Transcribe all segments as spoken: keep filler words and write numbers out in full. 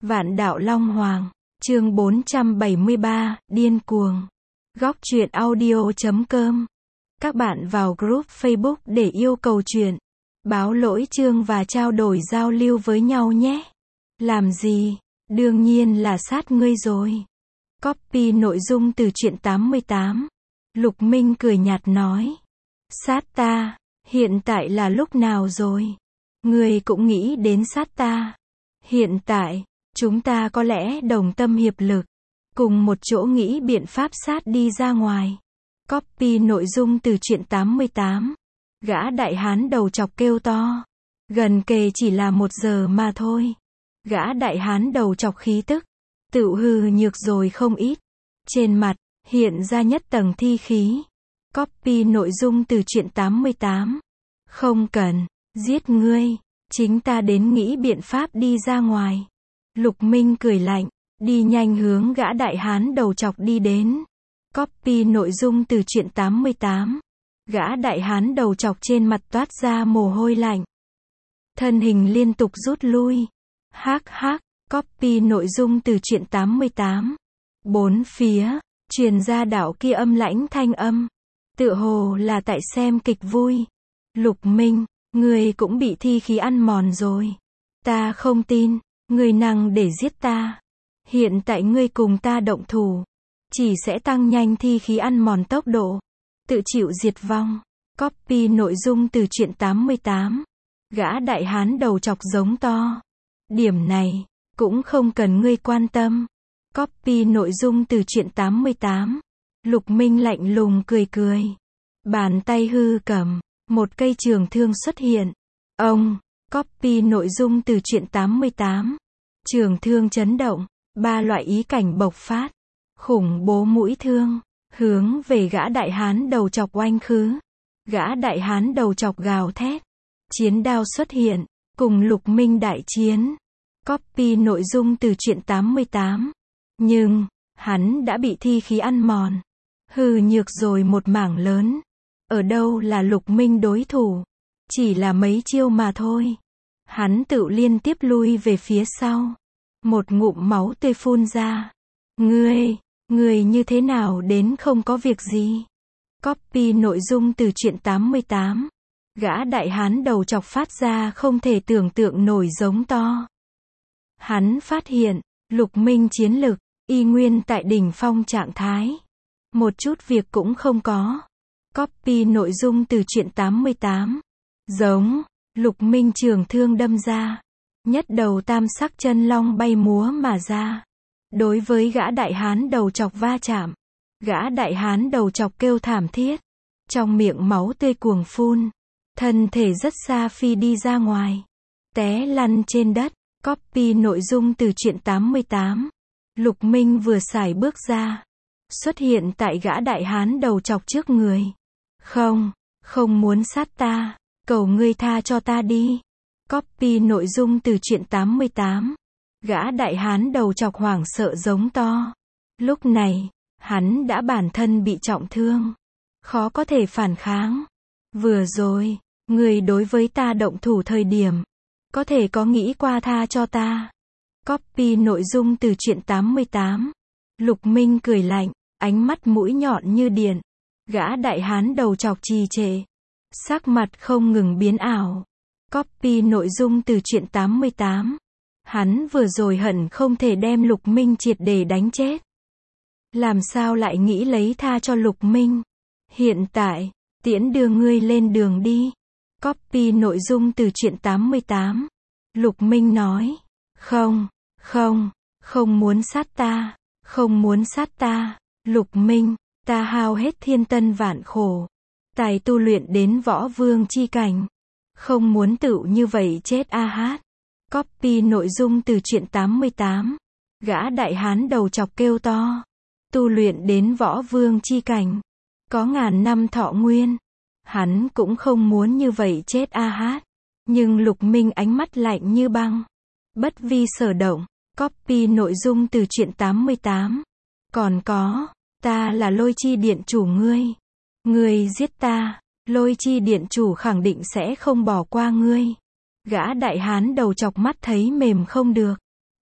Vạn Đạo Long Hoàng, chương bốn trăm bảy mươi ba, điên cuồng. Góc truyện audio chấm com. Các bạn vào group Facebook để yêu cầu truyện, báo lỗi chương và trao đổi giao lưu với nhau nhé. Làm gì? Đương nhiên là sát ngươi rồi. Copy nội dung từ truyện tám mươi tám. Lục Minh cười nhạt nói. Sát ta? Hiện tại là lúc nào rồi? Ngươi cũng nghĩ đến sát ta. Hiện tại, chúng ta có lẽ đồng tâm hiệp lực, cùng một chỗ nghĩ biện pháp sát đi ra ngoài. Copy nội dung từ truyện tám mươi tám. Gã đại hán đầu chọc kêu to. Gần kề chỉ là một giờ mà thôi. Gã đại hán đầu chọc khí tức, tự hư nhược rồi không ít. Trên mặt, hiện ra nhất tầng thi khí. Copy nội dung từ truyện tám mươi tám. Không cần, giết ngươi, chính ta đến nghĩ biện pháp đi ra ngoài. Lục Minh cười lạnh, đi nhanh hướng gã đại hán đầu chọc đi đến. Copy nội dung từ truyện tám mươi tám. Gã đại hán đầu chọc trên mặt toát ra mồ hôi lạnh. Thân hình liên tục rút lui. Hắc hắc, copy nội dung từ truyện tám mươi tám. Bốn phía, truyền ra đạo kia âm lãnh thanh âm. Tựa hồ là tại xem kịch vui. Lục Minh, ngươi cũng bị thi khí ăn mòn rồi. Ta không tin, ngươi năng để giết ta. Hiện tại ngươi cùng ta động thủ, chỉ sẽ tăng nhanh thi khí ăn mòn tốc độ, tự chịu diệt vong. Copy nội dung từ truyện tám mươi tám. Gã đại hán đầu chọc giống to. Điểm này, cũng không cần ngươi quan tâm. Copy nội dung từ truyện tám mươi tám. Lục Minh lạnh lùng cười cười. Bàn tay hư cầm, một cây trường thương xuất hiện. Ông, copy nội dung từ truyện tám mươi tám. Trường thương chấn động, ba loại ý cảnh bộc phát. Khủng bố mũi thương, hướng về gã đại hán đầu chọc oanh khứ. Gã đại hán đầu chọc gào thét. Chiến đao xuất hiện, cùng Lục Minh đại chiến. Copy nội dung từ truyện tám mươi tám. Nhưng, hắn đã bị thi khí ăn mòn. Hư nhược rồi một mảng lớn. Ở đâu là Lục Minh đối thủ? Chỉ là mấy chiêu mà thôi. Hắn tự liên tiếp lui về phía sau. Một ngụm máu tươi phun ra. Ngươi, ngươi như thế nào đến không có việc gì? Copy nội dung từ truyện tám mươi tám. Gã đại hán đầu chọc phát ra không thể tưởng tượng nổi giống to. Hắn phát hiện, Lục Minh chiến lực, y nguyên tại đỉnh phong trạng thái. Một chút việc cũng không có. Copy nội dung từ truyện tám mươi tám. Giống, Lục Minh trường thương đâm ra. Nhất đầu tam sắc chân long bay múa mà ra. Đối với gã đại hán đầu chọc va chạm. Gã đại hán đầu chọc kêu thảm thiết. Trong miệng máu tươi cuồng phun. Thân thể rất xa phi đi ra ngoài. Té lăn trên đất. Copy nội dung từ truyện tám mươi tám. Lục Minh vừa xài bước ra. Xuất hiện tại gã đại hán đầu chọc trước người. Không, không muốn sát ta. Cầu ngươi tha cho ta đi. Copy nội dung từ truyện tám mươi tám. Gã đại hán đầu chọc hoảng sợ giống to. Lúc này, hắn đã bản thân bị trọng thương. Khó có thể phản kháng. Vừa rồi, ngươi đối với ta động thủ thời điểm. Có thể có nghĩ qua tha cho ta. Copy nội dung từ truyện tám mươi tám. Lục Minh cười lạnh, ánh mắt mũi nhọn như điện. Gã đại hán đầu chọc trì trệ. Sắc mặt không ngừng biến ảo. Copy nội dung từ truyện tám mươi tám. Hắn vừa rồi hận không thể đem Lục Minh triệt để đánh chết. Làm sao lại nghĩ lấy tha cho Lục Minh? Hiện tại, tiễn đưa ngươi lên đường đi. Copy nội dung từ truyện tám mươi tám. Lục Minh nói. Không, không, không muốn sát ta. Không muốn sát ta. Lục Minh, ta hao hết thiên tân vạn khổ. Tài tu luyện đến võ vương chi cảnh. Không muốn tự như vậy chết a hát. Copy nội dung từ truyện tám mươi tám. Gã đại hán đầu chọc kêu to. Tu luyện đến võ vương chi cảnh. Có ngàn năm thọ nguyên. Hắn cũng không muốn như vậy chết a hát. Nhưng Lục Minh ánh mắt lạnh như băng. Bất vi sở động. Copy nội dung từ truyện tám mươi tám. Còn có, ta là Lôi Chi Điện chủ ngươi. Ngươi giết ta, Lôi Chi Điện chủ khẳng định sẽ không bỏ qua ngươi. Gã đại hán đầu chọc mắt thấy mềm không được.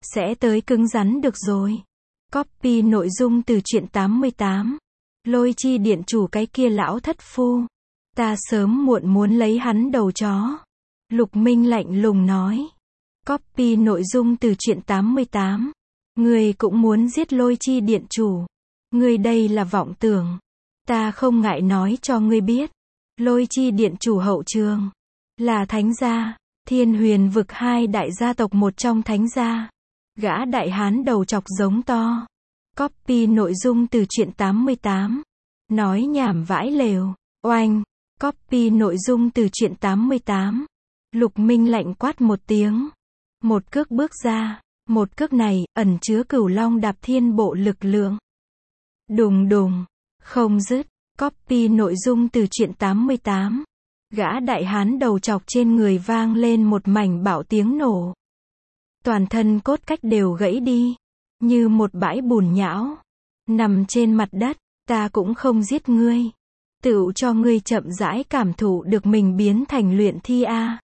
sẽ tới cứng rắn được rồi. Copy nội dung từ truyện tám mươi tám. Lôi chi điện chủ cái kia lão thất phu. Ta sớm muộn muốn lấy hắn đầu chó. Lục Minh lạnh lùng nói. Copy nội dung từ truyện tám mươi tám. Ngươi cũng muốn giết lôi chi điện chủ. Ngươi đây là vọng tưởng. Ta không ngại nói cho ngươi biết. Lôi chi điện chủ hậu trường. Là thánh gia. Thiên huyền vực hai đại gia tộc một trong thánh gia. Gã đại hán đầu chọc giống to. Copy nội dung từ truyện tám mươi tám. Nói nhảm vãi lều. Oanh. Copy nội dung từ truyện tám mươi tám. Lục Minh lạnh quát một tiếng. Một cước bước ra. Một cước này, ẩn chứa cửu long đạp thiên bộ lực lượng. Đùng đùng. Không dứt. Copy nội dung từ truyện tám mươi tám. Gã đại hán đầu chọc trên người vang lên một mảnh bạo tiếng nổ. Toàn thân cốt cách đều gãy đi. Như một bãi bùn nhão. Nằm trên mặt đất. Ta cũng không giết ngươi. Tựu cho ngươi chậm rãi cảm thụ được mình biến thành luyện thi a.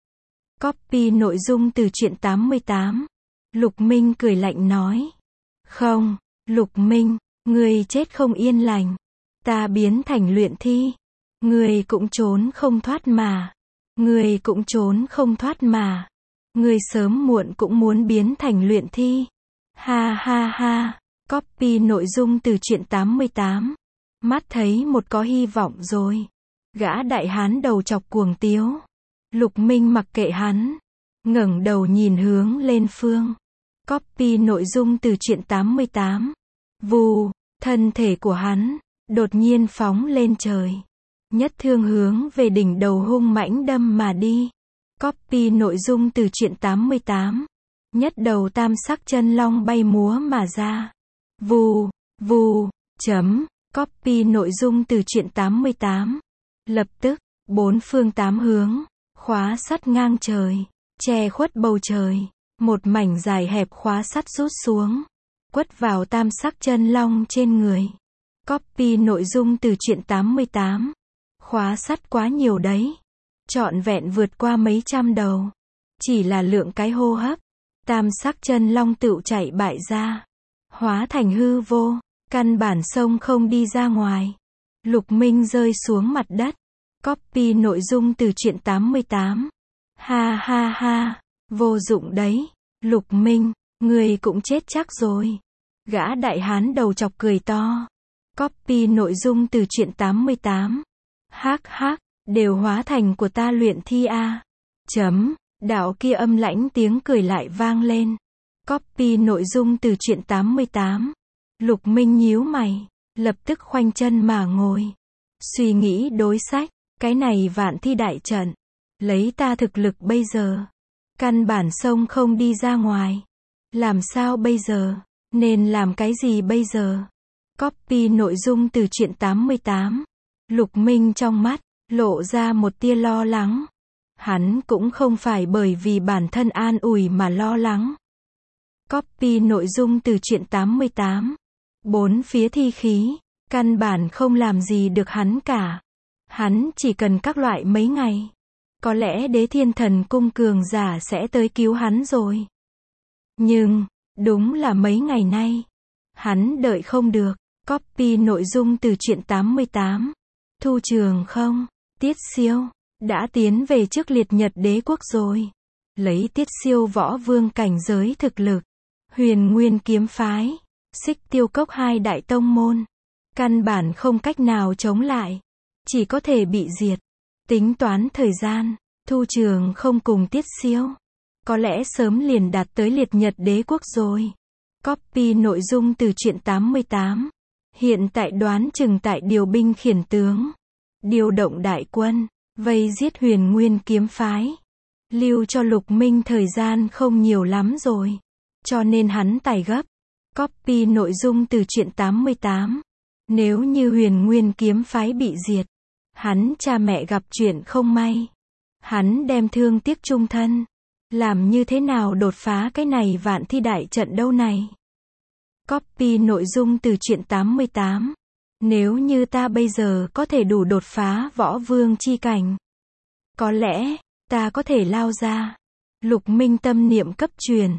Copy nội dung từ truyện tám mươi tám. Lục Minh cười lạnh nói. Không, Lục Minh, ngươi chết không yên lành. Ta biến thành luyện thi. Ngươi cũng trốn không thoát mà. Ngươi cũng trốn không thoát mà. Ngươi sớm muộn cũng muốn biến thành luyện thi. Ha ha ha. Copy nội dung từ truyện tám mươi tám. Mắt thấy một có hy vọng rồi. Gã đại hán đầu chọc cuồng tiếu. Lục Minh mặc kệ hắn. Ngẩng đầu nhìn hướng lên phương. Copy nội dung từ truyện tám mươi tám. Vù, thân thể của hắn đột nhiên phóng lên trời. Nhất thương hướng về đỉnh đầu hung mãnh đâm mà đi. Copy nội dung từ truyện tám mươi tám. Nhất đầu tam sắc chân long bay múa mà ra. Vù, vù, chấm. Copy nội dung từ truyện tám mươi tám. Lập tức, bốn phương tám hướng, khóa sắt ngang trời, che khuất bầu trời. Một mảnh dài hẹp khóa sắt rút xuống, quất vào tam sắc chân long trên người. Copy nội dung từ truyện tám mươi tám. Khóa sắt quá nhiều đấy. Trọn vẹn vượt qua mấy trăm đầu. Chỉ là lượng cái hô hấp. Tam sắc chân long tựu chạy bại ra. Hóa thành hư vô. Căn bản sông không đi ra ngoài. Lục Minh rơi xuống mặt đất. Copy nội dung từ truyện tám mươi tám. Ha ha ha. Vô dụng đấy. Lục Minh, người cũng chết chắc rồi. Gã đại hán đầu chọc cười to. Copy nội dung từ truyện tám mươi tám. Hắc hắc, đều hóa thành của ta luyện thi a. Chấm, đạo kia âm lãnh tiếng cười lại vang lên. Copy nội dung từ truyện tám mươi tám. Lục Minh nhíu mày, lập tức khoanh chân mà ngồi. Suy nghĩ đối sách, cái này vạn thi đại trận. Lấy ta thực lực bây giờ. Căn bản sông không đi ra ngoài. Làm sao bây giờ? Nên làm cái gì bây giờ? Copy nội dung từ truyện tám mươi tám. Lục Minh trong mắt, lộ ra một tia lo lắng. Hắn cũng không phải bởi vì bản thân an ủi mà lo lắng. Copy nội dung từ truyện tám mươi tám. Bốn phía thi khí, căn bản không làm gì được hắn cả. Hắn chỉ cần các loại mấy ngày. Có lẽ Đế Thiên Thần Cung cường giả sẽ tới cứu hắn rồi. Nhưng, đúng là mấy ngày nay. Hắn đợi không được. Copy nội dung từ truyện tám mươi tám. Thu Trường không, Tiết Siêu, đã tiến về trước liệt nhật đế quốc rồi. Lấy Tiết Siêu võ vương cảnh giới thực lực. Huyền Nguyên kiếm phái, Xích Tiêu Cốc hai đại tông môn. Căn bản không cách nào chống lại. Chỉ có thể bị diệt. Tính toán thời gian, Thu Trường không cùng Tiết Siêu. Có lẽ sớm liền đạt tới liệt nhật đế quốc rồi. Copy nội dung từ truyện tám mươi tám. Hiện tại đoán chừng tại điều binh khiển tướng. Điều động đại quân, vây giết Huyền Nguyên kiếm phái. Lưu cho Lục Minh thời gian không nhiều lắm rồi. Cho nên hắn tài gấp. Copy nội dung từ truyện tám mươi tám. Nếu như Huyền Nguyên kiếm phái bị diệt. Hắn cha mẹ gặp chuyện không may. Hắn đem thương tiếc chung thân. Làm như thế nào đột phá cái này vạn thi đại trận đâu này? Copy nội dung từ truyện tám mươi tám. Nếu như ta bây giờ có thể đủ đột phá võ vương chi cảnh. Có lẽ, ta có thể lao ra. Lục Minh tâm niệm cấp truyền.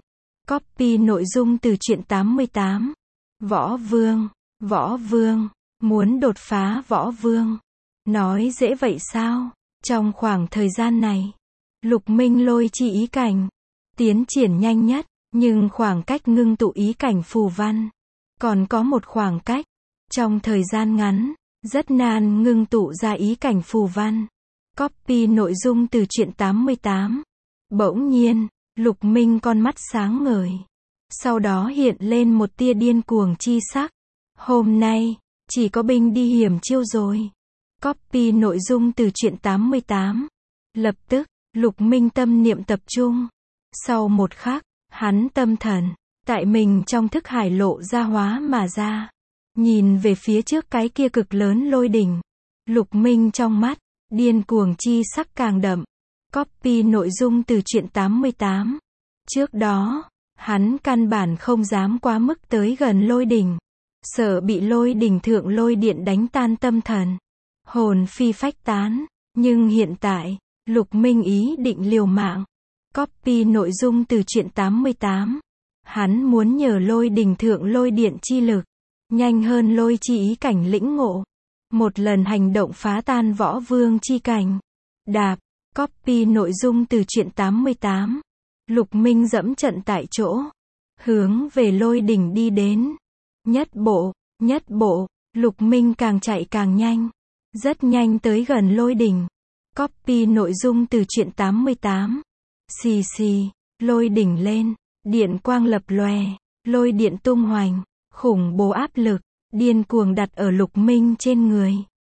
Copy nội dung từ truyện tám mươi tám. Võ Vương, Võ Vương, muốn đột phá Võ Vương. Nói dễ vậy sao? Trong khoảng thời gian này, Lục Minh lôi chi ý cảnh, tiến triển nhanh nhất, nhưng khoảng cách ngưng tụ ý cảnh phù văn, còn có một khoảng cách. Trong thời gian ngắn, rất nan ngưng tụ ra ý cảnh phù văn. Copy nội dung từ truyện tám mươi tám. Bỗng nhiên, Lục Minh con mắt sáng ngời. Sau đó hiện lên một tia điên cuồng chi sắc. Hôm nay, chỉ có binh đi hiểm chiêu rồi. Copy nội dung từ truyện tám mươi tám. Lập tức, Lục Minh tâm niệm tập trung. Sau một khắc, hắn tâm thần, tại mình trong thức hải lộ ra hóa mà ra. Nhìn về phía trước cái kia cực lớn lôi đỉnh. Lục Minh trong mắt, điên cuồng chi sắc càng đậm. Copy nội dung từ truyện tám mươi tám. Trước đó, hắn căn bản không dám quá mức tới gần lôi đỉnh. Sợ bị lôi đỉnh thượng lôi điện đánh tan tâm thần. Hồn phi phách tán. Nhưng hiện tại, Lục Minh ý định liều mạng. Copy nội dung từ truyện tám mươi tám. Hắn muốn nhờ lôi đỉnh thượng lôi điện chi lực. Nhanh hơn lôi chi ý cảnh lĩnh ngộ. Một lần hành động phá tan Võ Vương chi cảnh. Đạp. Copy nội dung từ truyện tám mươi tám. Lục Minh dẫm trận tại chỗ. Hướng về lôi đỉnh đi đến. Nhất bộ, nhất bộ, Lục Minh càng chạy càng nhanh. Rất nhanh tới gần lôi đỉnh. Copy nội dung từ truyện tám mươi tám. Xì xì, lôi đỉnh lên. Điện quang lập lòe. Lôi điện tung hoành. Khủng bố áp lực. Điên cuồng đặt ở Lục Minh trên người.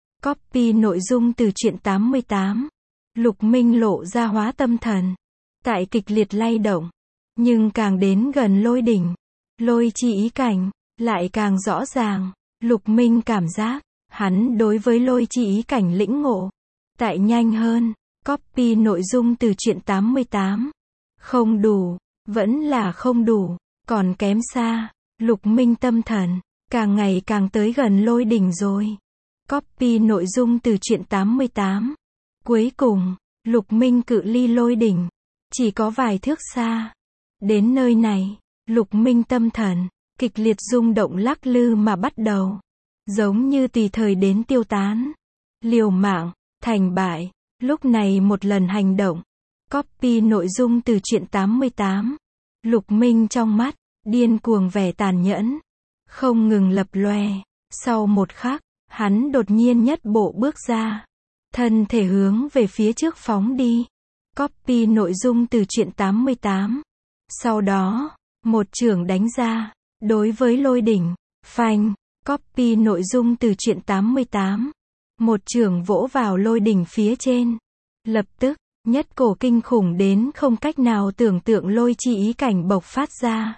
Copy nội dung từ truyện tám mươi tám. Lục Minh lộ ra hóa tâm thần. Tại kịch liệt lay động. Nhưng càng đến gần lôi đỉnh. Lôi chi ý cảnh. Lại càng rõ ràng. Lục Minh cảm giác. Hắn đối với lôi chi ý cảnh lĩnh ngộ. Tại nhanh hơn. Copy nội dung từ truyện tám mươi tám. Không đủ. Vẫn là không đủ. Còn kém xa. Lục Minh tâm thần. Càng ngày càng tới gần lôi đỉnh rồi. Copy nội dung từ truyện tám mươi tám. Cuối cùng, Lục Minh cự ly lôi đỉnh. Chỉ có vài thước xa. Đến nơi này, Lục Minh tâm thần. Kịch liệt rung động lắc lư mà bắt đầu. Giống như tùy thời đến tiêu tán. Liều mạng, thành bại. Lúc này một lần hành động. Copy nội dung từ truyện tám mươi tám. Lục Minh trong mắt, điên cuồng vẻ tàn nhẫn. Không ngừng lập lòe. Sau một khắc, hắn đột nhiên nhất bộ bước ra. Thân thể hướng về phía trước phóng đi. Copy nội dung từ truyện tám mươi tám. Sau đó, một chưởng đánh ra. Đối với lôi đỉnh. Phanh. Copy nội dung từ truyện tám mươi tám. Một chưởng vỗ vào lôi đỉnh phía trên. Lập tức, nhất cổ kinh khủng đến không cách nào tưởng tượng lôi chi ý cảnh bộc phát ra.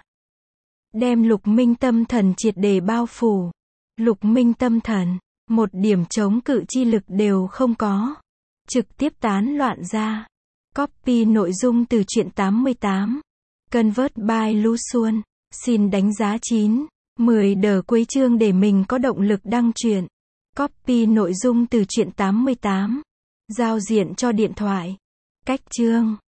Đem Lục Minh tâm thần triệt để bao phủ. Lục Minh tâm thần, một điểm chống cự chi lực đều không có. Trực tiếp tán loạn ra. Copy nội dung từ truyện tám mươi tám. Convert by Lu Xuân. Xin đánh giá chín, mười đờ cuối chương để mình có động lực đăng truyện. Copy nội dung từ truyện tám mươi tám. Giao diện cho điện thoại. Cách chương.